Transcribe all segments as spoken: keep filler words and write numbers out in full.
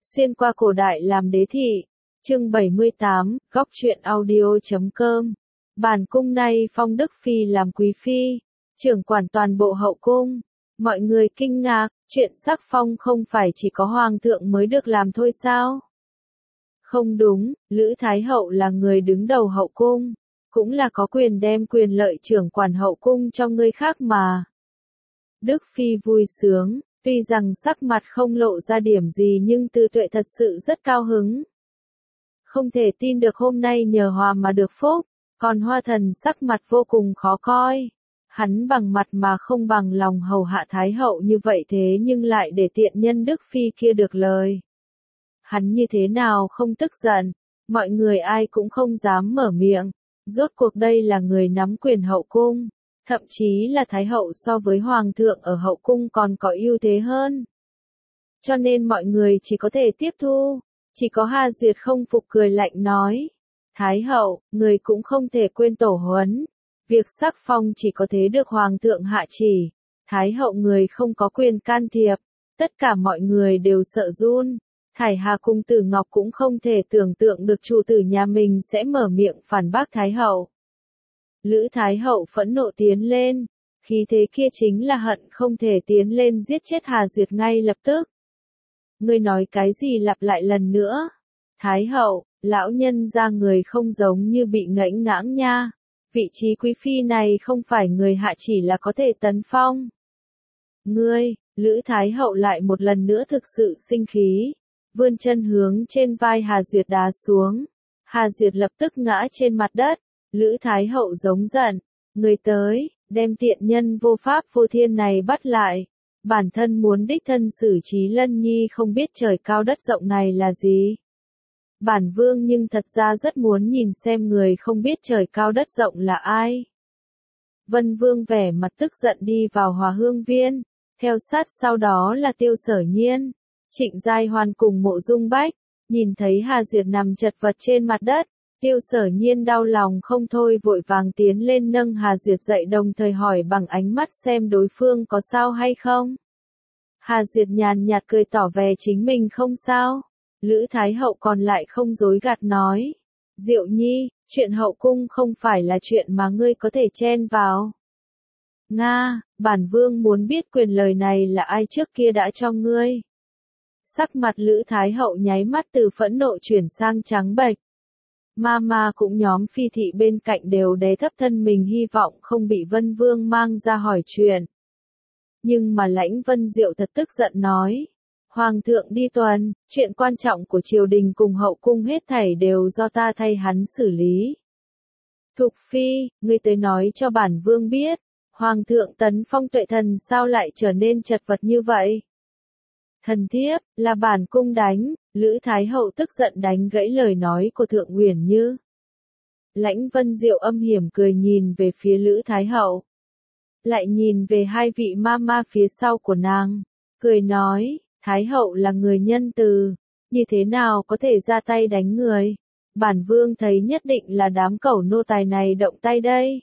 Xuyên qua cổ đại làm đế thị. Chương bảy mươi tám, góc truyện audio chấm com. Bản cung nay phong Đức Phi làm quý phi, trưởng quản toàn bộ hậu cung. Mọi người kinh ngạc, chuyện sắc phong không phải chỉ có hoàng thượng mới được làm thôi sao? Không đúng, Lữ Thái Hậu là người đứng đầu hậu cung, cũng là có quyền đem quyền lợi trưởng quản hậu cung cho người khác mà. Đức Phi vui sướng, tuy rằng sắc mặt không lộ ra điểm gì nhưng tư tuệ thật sự rất cao hứng. Không thể tin được hôm nay nhờ hòa mà được phúc, còn Hoa Thần sắc mặt vô cùng khó coi. Hắn bằng mặt mà không bằng lòng hầu hạ Thái Hậu như vậy thế nhưng lại để tiện nhân Đức Phi kia được lời. Hắn như thế nào không tức giận, mọi người ai cũng không dám mở miệng, rốt cuộc đây là người nắm quyền hậu cung, thậm chí là Thái Hậu so với Hoàng thượng ở hậu cung còn có ưu thế hơn. Cho nên mọi người chỉ có thể tiếp thu, chỉ có Hà Duyệt không phục cười lạnh nói. Thái Hậu, người cũng không thể quên tổ huấn, việc sắc phong chỉ có thế được Hoàng thượng hạ chỉ, Thái Hậu người không có quyền can thiệp, tất cả mọi người đều sợ run. Thải Hà cung tử Ngọc cũng không thể tưởng tượng được chủ tử nhà mình sẽ mở miệng phản bác Thái Hậu. Lữ Thái Hậu phẫn nộ tiến lên, khí thế kia chính là hận không thể tiến lên giết chết Hà Duyệt ngay lập tức. Ngươi nói cái gì lặp lại lần nữa? Thái Hậu, lão nhân ra người không giống như bị ngẫnh ngãng nha. Vị trí quý phi này không phải người hạ chỉ là có thể tấn phong. Ngươi, Lữ Thái Hậu lại một lần nữa thực sự sinh khí, vươn chân hướng trên vai Hà Duyệt đá xuống. Hà Duyệt lập tức ngã trên mặt đất, Lữ Thái Hậu giống giận, người tới, đem tiện nhân vô pháp vô thiên này bắt lại. Bản thân muốn đích thân xử trí Lân Nhi không biết trời cao đất rộng này là gì. Bản vương nhưng thật ra rất muốn nhìn xem người không biết trời cao đất rộng là ai. Vân Vương vẻ mặt tức giận đi vào Hòa Hương Viên, theo sát sau đó là Tiêu Sở Nhiên, Trịnh Giai Hoan cùng Mộ Dung Bách, nhìn thấy Hà Duyệt nằm chật vật trên mặt đất, Tiêu Sở Nhiên đau lòng không thôi vội vàng tiến lên nâng Hà Duyệt dậy đồng thời hỏi bằng ánh mắt xem đối phương có sao hay không. Hà Duyệt nhàn nhạt cười tỏ vẻ chính mình không sao. Lữ Thái Hậu còn lại không dối gạt nói. Diệu Nhi, chuyện hậu cung không phải là chuyện mà ngươi có thể chen vào. Nga, bản vương muốn biết quyền lời này là ai trước kia đã cho ngươi. Sắc mặt Lữ Thái Hậu nháy mắt từ phẫn nộ chuyển sang trắng bệch. Mama cũng nhóm phi thị bên cạnh đều đè thấp thân mình hy vọng không bị Vân Vương mang ra hỏi chuyện. Nhưng mà Lãnh Vân Diệu thật tức giận nói. Hoàng thượng đi tuần, chuyện quan trọng của triều đình cùng hậu cung hết thảy đều do ta thay hắn xử lý. Thục Phi, ngươi tới nói cho bản vương biết, Hoàng thượng tấn phong Tuệ Thần sao lại trở nên chật vật như vậy? Thần thiếp, là bản cung đánh, Lữ Thái Hậu tức giận đánh gãy lời nói của Thượng Uyển Như. Lãnh Vân Diệu âm hiểm cười nhìn về phía Lữ Thái Hậu. Lại nhìn về hai vị mama phía sau của nàng, cười nói, Thái Hậu là người nhân từ, như thế nào có thể ra tay đánh người? Bản vương thấy nhất định là đám cẩu nô tài này động tay đây.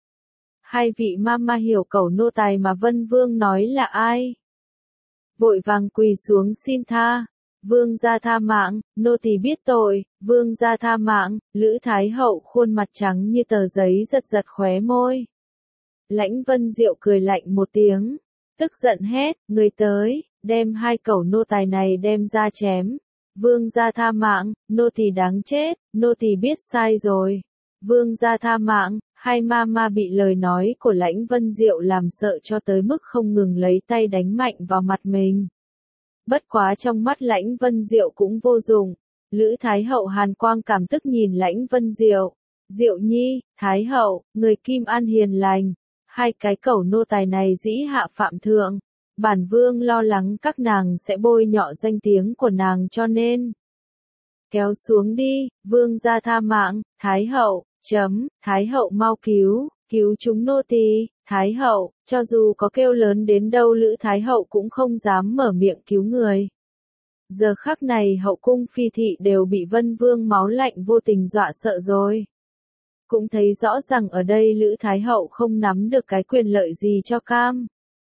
Hai vị mama hiểu cẩu nô tài mà Vân Vương nói là ai? Vội vàng quỳ xuống xin tha, vương gia tha mạng, nô tỳ biết tội, vương gia tha mạng. Lữ Thái Hậu khuôn mặt trắng như tờ giấy giật giật khóe môi. Lãnh Vân Diệu cười lạnh một tiếng, tức giận hét, người tới, đem hai cẩu nô tài này đem ra chém. Vương gia tha mạng, nô tỳ đáng chết, nô tỳ biết sai rồi. Vương gia tha mạng, hai mama bị lời nói của Lãnh Vân Diệu làm sợ cho tới mức không ngừng lấy tay đánh mạnh vào mặt mình. Bất quá trong mắt Lãnh Vân Diệu cũng vô dụng. Lữ Thái Hậu hàn quang cảm tức nhìn Lãnh Vân Diệu. Diệu Nhi, Thái Hậu, người Kim An hiền lành. Hai cái cẩu nô tài này dĩ hạ phạm thượng. Bản vương lo lắng các nàng sẽ bôi nhọ danh tiếng của nàng cho nên. Kéo xuống đi, vương gia tha mạng, Thái Hậu, chấm, Thái Hậu mau cứu, cứu chúng nô tỳ, Thái Hậu, cho dù có kêu lớn đến đâu Lữ Thái Hậu cũng không dám mở miệng cứu người. Giờ khắc này hậu cung phi thị đều bị Vân Vương máu lạnh vô tình dọa sợ rồi. Cũng thấy rõ rằng ở đây Lữ Thái Hậu không nắm được cái quyền lợi gì cho cam.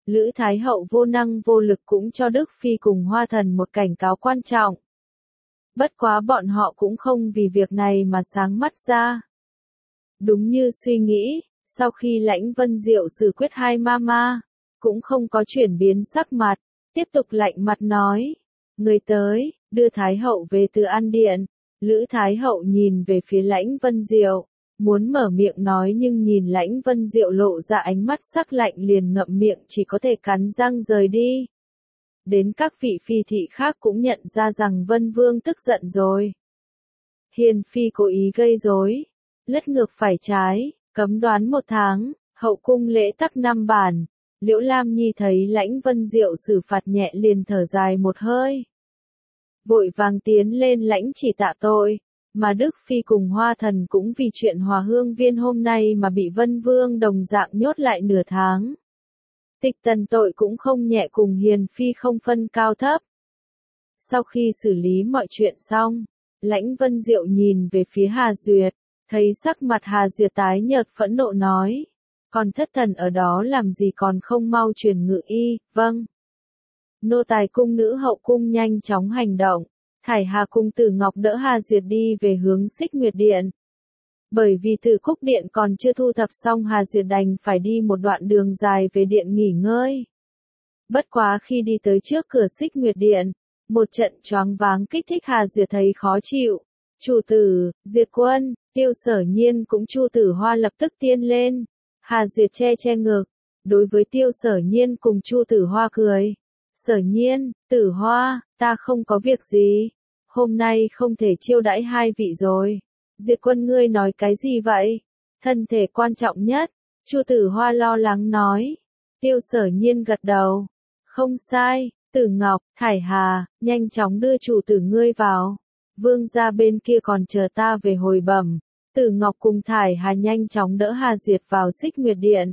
Lữ Thái Hậu vô năng vô lực cũng cho Đức Phi cùng Hoa Thần một cảnh cáo quan trọng. Bất quá bọn họ cũng không vì việc này mà sáng mắt ra. Đúng như suy nghĩ, sau khi Lãnh Vân Diệu xử quyết hai mama, cũng không có chuyển biến sắc mặt, tiếp tục lạnh mặt nói. Người tới, đưa Thái Hậu về từ An Điện. Lữ Thái Hậu nhìn về phía Lãnh Vân Diệu, muốn mở miệng nói nhưng nhìn Lãnh Vân Diệu lộ ra ánh mắt sắc lạnh liền ngậm miệng chỉ có thể cắn răng rời đi. Đến các vị phi thị khác cũng nhận ra rằng Vân Vương tức giận rồi. Hiền phi cố ý gây rối, lất ngược phải trái, cấm đoán một tháng, hậu cung lễ tắc năm bản. Liễu Lam Nhi thấy Lãnh Vân Diệu xử phạt nhẹ liền thở dài một hơi. Vội vàng tiến lên lãnh chỉ tạ tội, mà Đức Phi cùng Hoa Thần cũng vì chuyện Hòa Hương Viên hôm nay mà bị Vân Vương đồng dạng nhốt lại nửa tháng. Tịch tần tội cũng không nhẹ cùng Hiền Phi không phân cao thấp. Sau khi xử lý mọi chuyện xong, Lãnh Vân Diệu nhìn về phía Hà Duyệt, thấy sắc mặt Hà Duyệt tái nhợt phẫn nộ nói. Còn thất thần ở đó làm gì còn không mau truyền ngự y, vâng. Nô tài cung nữ hậu cung nhanh chóng hành động, Thải Hà cùng Tử Ngọc đỡ Hà Duyệt đi về hướng Xích Nguyệt Điện. Bởi vì Tử Cúc Điện còn chưa thu thập xong Hà Duyệt đành phải đi một đoạn đường dài về điện nghỉ ngơi. Bất quá khi đi tới trước cửa Xích Nguyệt Điện, một trận choáng váng kích thích Hà Duyệt thấy khó chịu. Chủ tử, Duyệt Quân, Tiêu Sở Nhiên cũng Chu Tử Hoa lập tức tiên lên. Hà Duyệt che che ngực, đối với Tiêu Sở Nhiên cùng Chu Tử Hoa cười. Sở Nhiên, Tử Hoa, ta không có việc gì. Hôm nay không thể chiêu đãi hai vị rồi. Duyệt Quân ngươi nói cái gì vậy? Thân thể quan trọng nhất. Chu Tử Hoa lo lắng nói. Tiêu Sở Nhiên gật đầu. Không sai, Tử Ngọc, Thải Hà, nhanh chóng đưa chủ tử ngươi vào. Vương gia bên kia còn chờ ta về hồi bẩm. Tử Ngọc cùng Thải Hà nhanh chóng đỡ Hà Duyệt vào Xích Nguyệt Điện.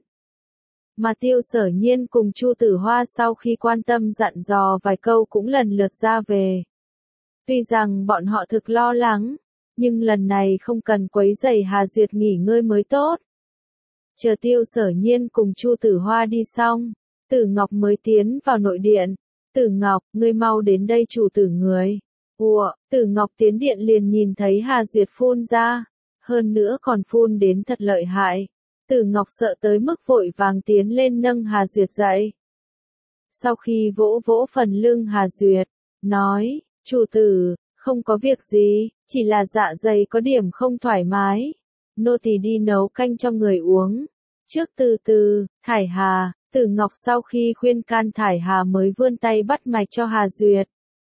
Mà Tiêu Sở Nhiên cùng Chu Tử Hoa sau khi quan tâm dặn dò vài câu cũng lần lượt ra về. Tuy rằng bọn họ thực lo lắng, nhưng lần này không cần quấy rầy Hà Duyệt nghỉ ngơi mới tốt. Chờ Tiêu Sở Nhiên cùng Chu Tử Hoa đi xong, Tử Ngọc mới tiến vào nội điện. Tử Ngọc, ngươi mau đến đây chủ tử người. Ủa, Tử Ngọc tiến điện liền nhìn thấy Hà Duyệt phun ra. Hơn nữa còn phun đến thật lợi hại. Tử Ngọc sợ tới mức vội vàng tiến lên nâng Hà Duyệt dậy. Sau khi vỗ vỗ phần lưng Hà Duyệt, nói, chủ tử, không có việc gì, chỉ là dạ dày có điểm không thoải mái. Nô tỳ đi nấu canh cho người uống. Trước từ từ, Thải Hà, Tử Ngọc sau khi khuyên can Thải Hà mới vươn tay bắt mạch cho Hà Duyệt.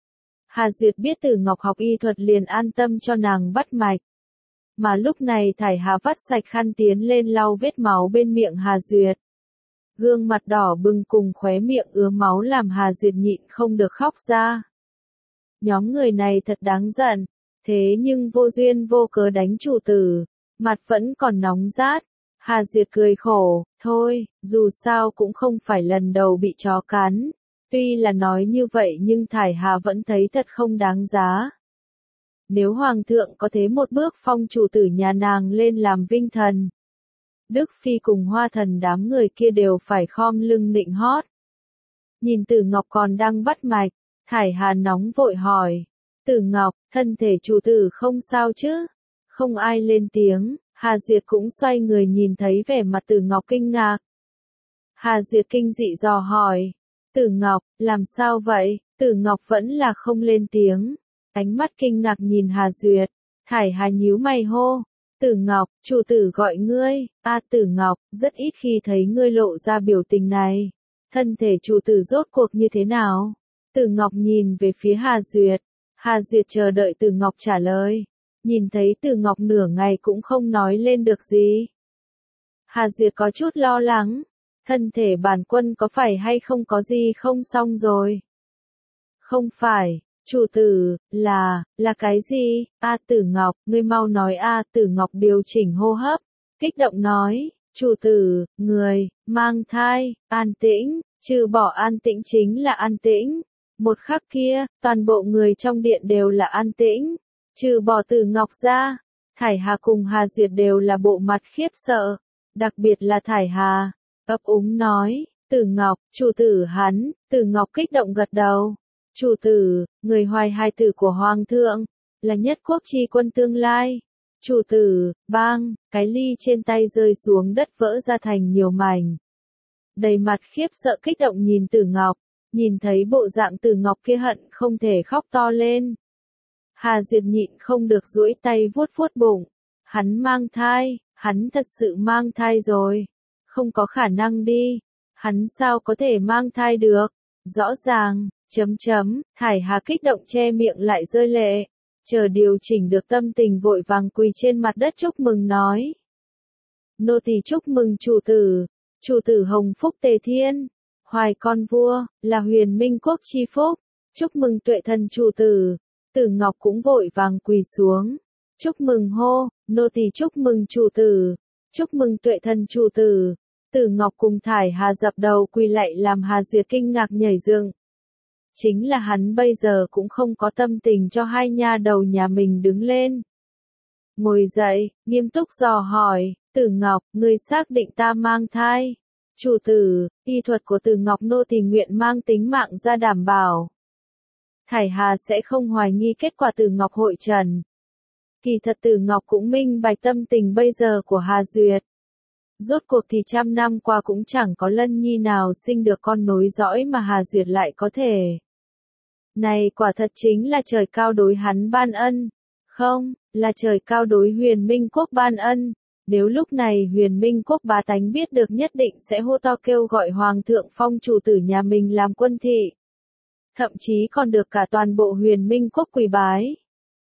Hà Duyệt biết Tử Ngọc học y thuật liền an tâm cho nàng bắt mạch. Mà lúc này Thải Hà vắt sạch khăn tiến lên lau vết máu bên miệng Hà Duyệt. Gương mặt đỏ bừng cùng khóe miệng ứa máu làm Hà Duyệt nhịn không được khóc ra. Nhóm người này thật đáng giận, thế nhưng vô duyên vô cớ đánh chủ tử, mặt vẫn còn nóng rát. Hà Duyệt cười khổ, thôi, dù sao cũng không phải lần đầu bị chó cắn. Tuy là nói như vậy nhưng Thải Hà vẫn thấy thật không đáng giá. Nếu Hoàng thượng có thế một bước phong chủ tử nhà nàng lên làm vinh thần, Đức Phi cùng Hoa Thần đám người kia đều phải khom lưng nịnh hót. Nhìn Tử Ngọc còn đang bắt mạch, Thải Hà nóng vội hỏi. Tử Ngọc, thân thể chủ tử không sao chứ? Không ai lên tiếng, Hà Duyệt cũng xoay người nhìn thấy vẻ mặt Tử Ngọc kinh ngạc. Hà Duyệt kinh dị dò hỏi. Tử Ngọc, làm sao vậy? Tử Ngọc vẫn là không lên tiếng. Ánh mắt kinh ngạc nhìn Hà Duyệt. Thải Hà nhíu mày hô. Tử Ngọc, chủ tử gọi ngươi. A à, Tử Ngọc, rất ít khi thấy ngươi lộ ra biểu tình này. Thân thể chủ tử rốt cuộc như thế nào? Tử Ngọc nhìn về phía Hà Duyệt. Hà Duyệt chờ đợi Tử Ngọc trả lời. Nhìn thấy Tử Ngọc nửa ngày cũng không nói lên được gì. Hà Duyệt có chút lo lắng. Thân thể bản quân có phải hay không có gì không xong rồi? Không phải, chủ tử, là, là cái gì? A à, Tử Ngọc, ngươi mau nói a à, Tử Ngọc điều chỉnh hô hấp, kích động nói, chủ tử, người, mang thai, an tĩnh, trừ bỏ an tĩnh chính là an tĩnh. Một khắc kia, toàn bộ người trong điện đều là an tĩnh, trừ bỏ Tử Ngọc ra. Thải Hà cùng Hà Duyệt đều là bộ mặt khiếp sợ, đặc biệt là Thải Hà, ấp úng nói, Tử Ngọc, chủ tử hắn, Tử Ngọc kích động gật đầu. Chủ tử, người hoài hài tử của Hoàng thượng, là nhất quốc chi quân tương lai. Chủ tử, bang, cái ly trên tay rơi xuống đất vỡ ra thành nhiều mảnh. Đầy mặt khiếp sợ kích động nhìn Tử Ngọc, nhìn thấy bộ dạng Tử Ngọc kia hận không thể khóc to lên. Hà Duyệt nhịn không được duỗi tay vuốt vuốt bụng. Hắn mang thai, hắn thật sự mang thai rồi. Không có khả năng đi. Hắn sao có thể mang thai được? Rõ ràng, chấm chấm, Thải Hà kích động che miệng lại rơi lệ. Chờ điều chỉnh được tâm tình vội vàng quỳ trên mặt đất chúc mừng nói. Nô tỳ chúc mừng chủ tử, chủ tử hồng phúc tề thiên, hoài con vua, là huyền minh quốc chi phúc, chúc mừng tuệ thần chủ tử. Tử Ngọc cũng vội vàng quỳ xuống. Chúc mừng hô, nô tỳ chúc mừng chủ tử, chúc mừng tuệ thần chủ tử. Tử Ngọc cùng Thải Hà dập đầu quỳ lạy làm Hà Duyệt kinh ngạc nhảy dựng. Chính là hắn bây giờ cũng không có tâm tình cho hai nha đầu nhà mình đứng lên. Ngồi dậy, nghiêm túc dò hỏi, Tử Ngọc, ngươi xác định ta mang thai. Chủ tử, y thuật của Tử Ngọc nô tỳ nguyện mang tính mạng ra đảm bảo. Thải Hà sẽ không hoài nghi kết quả Tử Ngọc hội trần. Kỳ thật Tử Ngọc cũng minh bạch tâm tình bây giờ của Hà Duyệt. Rốt cuộc thì trăm năm qua cũng chẳng có lân nhi nào sinh được con nối dõi mà Hà Duyệt lại có thể. Này quả thật chính là trời cao đối hắn ban ân. Không, là trời cao đối huyền minh quốc ban ân. Nếu lúc này huyền minh quốc bá tánh biết được nhất định sẽ hô to kêu gọi Hoàng thượng phong chủ tử nhà mình làm quân thị. Thậm chí còn được cả toàn bộ huyền minh quốc quỳ bái.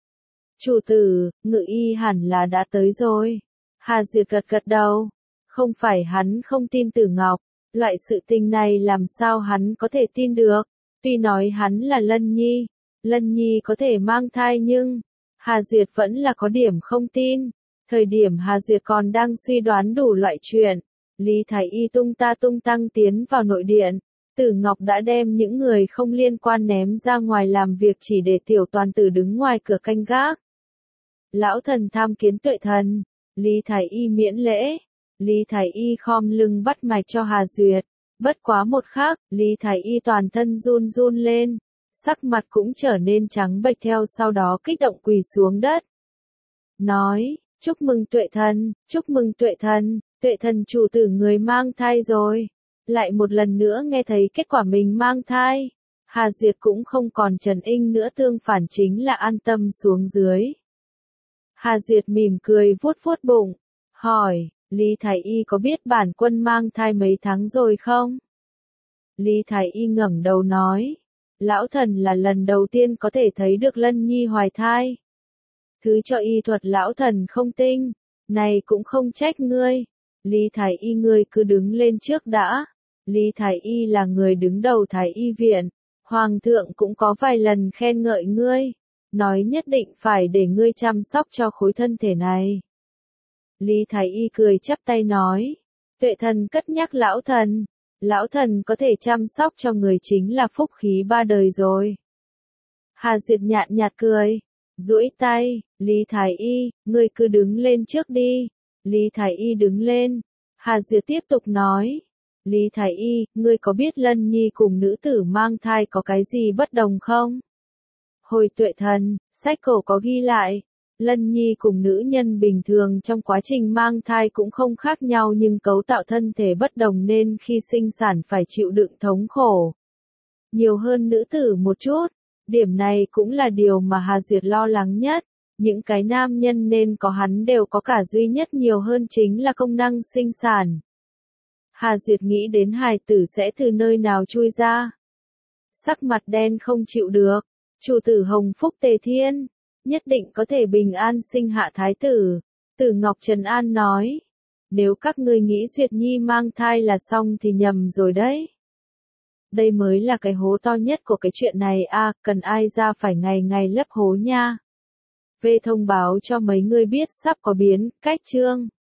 Chủ tử, ngự y hẳn là đã tới rồi. Hà Duyệt gật gật đầu. Không phải hắn không tin Tử Ngọc, loại sự tình này làm sao hắn có thể tin được. Tuy nói hắn là Lân Nhi, Lân Nhi có thể mang thai nhưng, Hà Duyệt vẫn là có điểm không tin. Thời điểm Hà Duyệt còn đang suy đoán đủ loại chuyện, Lý Thái Y tung ta tung tăng tiến vào nội điện. Tử Ngọc đã đem những người không liên quan ném ra ngoài làm việc chỉ để tiểu toàn tử đứng ngoài cửa canh gác. Lão thần tham kiến tuệ thần, Lý Thái Y miễn lễ. Lý Thái Y khom lưng bắt mạch cho Hà Duyệt. Bất quá một khắc, Lý Thái Y toàn thân run run lên. Sắc mặt cũng trở nên trắng bệch theo sau đó kích động quỳ xuống đất. Nói, chúc mừng tuệ thần, chúc mừng tuệ thần, tuệ thần chủ tử người mang thai rồi. Lại một lần nữa nghe thấy kết quả mình mang thai. Hà Duyệt cũng không còn trần inh nữa tương phản chính là an tâm xuống dưới. Hà Duyệt mỉm cười vuốt vuốt bụng. Hỏi, Lý Thái Y có biết bản quân mang thai mấy tháng rồi không? Lý Thái Y ngẩng đầu nói. Lão thần là lần đầu tiên có thể thấy được Lân Nhi hoài thai. Thứ cho y thuật lão thần không tinh. Này cũng không trách ngươi. Lý Thái Y ngươi cứ đứng lên trước đã. Lý Thái Y là người đứng đầu Thái Y viện. Hoàng thượng cũng có vài lần khen ngợi ngươi. Nói nhất định phải để ngươi chăm sóc cho khối thân thể này. Lý Thái Y cười chắp tay nói. Tuệ thần cất nhắc lão thần. Lão thần có thể chăm sóc cho người chính là phúc khí ba đời rồi. Hà Duyệt nhạt nhạt cười. Duỗi tay, Lý Thái Y, ngươi cứ đứng lên trước đi. Lý Thái Y đứng lên. Hà Duyệt tiếp tục nói. Lý Thái Y, ngươi có biết Lân Nhi cùng nữ tử mang thai có cái gì bất đồng không? Hồi tuệ thần, sách cổ có ghi lại. Lân Nhi cùng nữ nhân bình thường trong quá trình mang thai cũng không khác nhau nhưng cấu tạo thân thể bất đồng nên khi sinh sản phải chịu đựng thống khổ nhiều hơn nữ tử một chút. Điểm này cũng là điều mà Hà Duyệt lo lắng nhất. Những cái nam nhân nên có hắn đều có cả duy nhất nhiều hơn chính là công năng sinh sản. Hà Duyệt nghĩ đến hài tử sẽ từ nơi nào chui ra. Sắc mặt đen không chịu được. Chủ tử hồng phúc tề thiên. Nhất định có thể bình an sinh hạ thái tử. Tử Ngọc Trần An nói. Nếu các ngươi nghĩ Duyệt Nhi mang thai là xong thì nhầm rồi đấy. Đây mới là cái hố to nhất của cái chuyện này à, cần ai ra phải ngày ngày lấp hố nha. Về thông báo cho mấy người biết sắp có biến, cách chương.